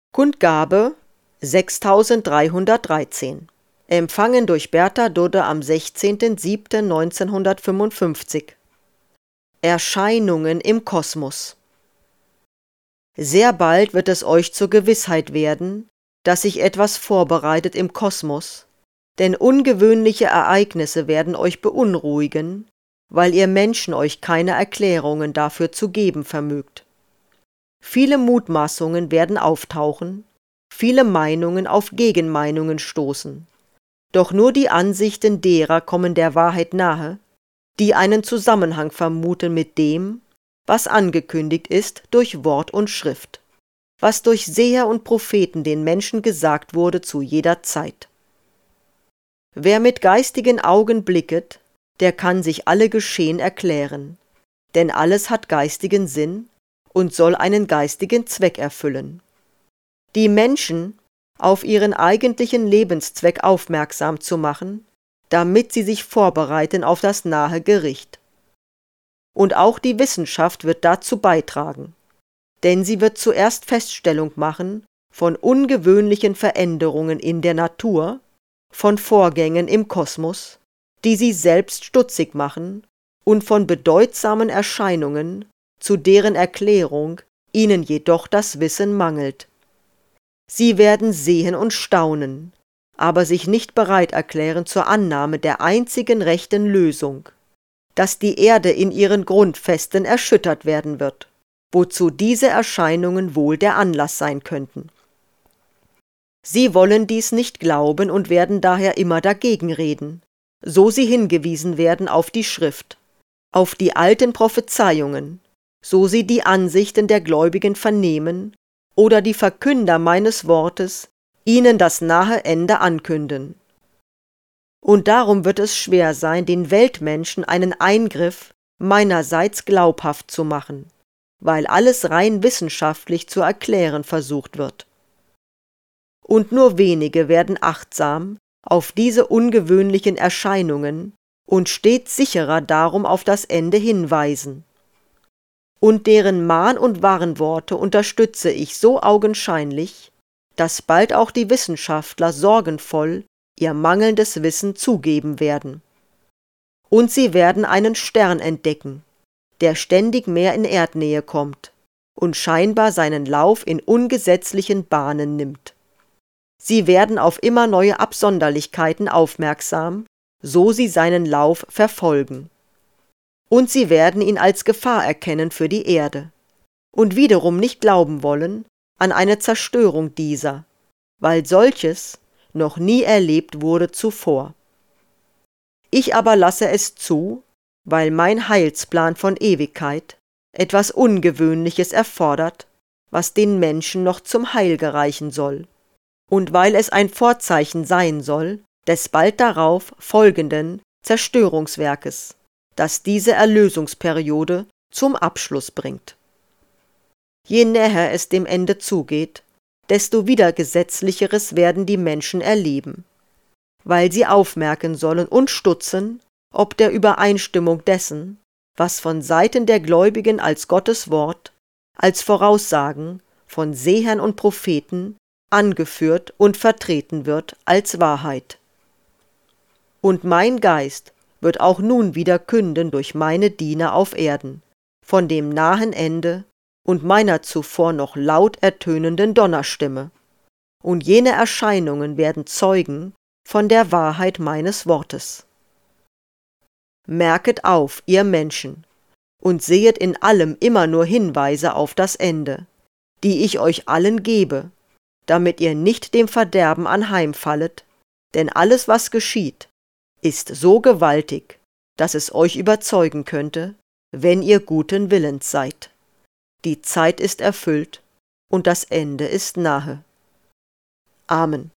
Kundgabe 6313. Empfangen durch Bertha Dudde am 16.07.1955. Erscheinungen im Kosmos. Sehr bald wird es euch zur Gewissheit werden, dass sich etwas vorbereitet im Kosmos, denn ungewöhnliche Ereignisse werden euch beunruhigen, weil ihr Menschen euch keine Erklärungen dafür zu geben vermögt. Viele Mutmaßungen werden auftauchen, viele Meinungen auf Gegenmeinungen stoßen, doch nur die Ansichten derer kommen der Wahrheit nahe, die einen Zusammenhang vermuten mit dem, was angekündigt ist durch Wort und Schrift, was durch Seher und Propheten den Menschen gesagt wurde zu jeder Zeit. Wer mit geistigen Augen blicket, der kann sich alle Geschehen erklären, denn alles hat geistigen Sinn und soll einen geistigen Zweck erfüllen. Die Menschen auf ihren eigentlichen Lebenszweck aufmerksam zu machen, damit sie sich vorbereiten auf das nahe Gericht. Und auch die Wissenschaft wird dazu beitragen, denn sie wird zuerst Feststellung machen von ungewöhnlichen Veränderungen in der Natur, von Vorgängen im Kosmos, die sie selbst stutzig machen, und von bedeutsamen Erscheinungen, zu deren Erklärung ihnen jedoch das Wissen mangelt. Sie werden sehen und staunen, aber sich nicht bereit erklären zur Annahme der einzigen rechten Lösung, dass die Erde in ihren Grundfesten erschüttert werden wird, wozu diese Erscheinungen wohl der Anlass sein könnten. Sie wollen dies nicht glauben und werden daher immer dagegen reden, so sie hingewiesen werden auf die Schrift, auf die alten Prophezeiungen, so sie die Ansichten der Gläubigen vernehmen oder die Verkünder meines Wortes ihnen das nahe Ende ankünden. Und darum wird es schwer sein, den Weltmenschen einen Eingriff meinerseits glaubhaft zu machen, weil alles rein wissenschaftlich zu erklären versucht wird. Und nur wenige werden achtsam auf diese ungewöhnlichen Erscheinungen und stets sicherer darum auf das Ende hinweisen. Und deren Mahn- und Warnworte unterstütze ich so augenscheinlich, dass bald auch die Wissenschaftler sorgenvoll ihr mangelndes Wissen zugeben werden. Und sie werden einen Stern entdecken, der ständig mehr in Erdnähe kommt und scheinbar seinen Lauf in ungesetzlichen Bahnen nimmt. Sie werden auf immer neue Absonderlichkeiten aufmerksam, so sie seinen Lauf verfolgen. Und sie werden ihn als Gefahr erkennen für die Erde und wiederum nicht glauben wollen an eine Zerstörung dieser, weil solches noch nie erlebt wurde zuvor. Ich aber lasse es zu, weil mein Heilsplan von Ewigkeit etwas Ungewöhnliches erfordert, was den Menschen noch zum Heil gereichen soll, und weil es ein Vorzeichen sein soll des bald darauf folgenden Zerstörungswerkes, das diese Erlösungsperiode zum Abschluss bringt. Je näher es dem Ende zugeht, desto widergesetzlicheres werden die Menschen erleben, weil sie aufmerken sollen und stutzen, ob der Übereinstimmung dessen, was von Seiten der Gläubigen als Gottes Wort, als Voraussagen von Sehern und Propheten angeführt und vertreten wird als Wahrheit. Und mein Geist wird auch nun wieder künden durch meine Diener auf Erden, von dem nahen Ende und meiner zuvor noch laut ertönenden Donnerstimme, und jene Erscheinungen werden zeugen von der Wahrheit meines Wortes. Merket auf, ihr Menschen, und sehet in allem immer nur Hinweise auf das Ende, die ich euch allen gebe, damit ihr nicht dem Verderben anheimfallet, denn alles, was geschieht, ist so gewaltig, dass es euch überzeugen könnte, wenn ihr guten Willens seid. Die Zeit ist erfüllt und das Ende ist nahe. Amen.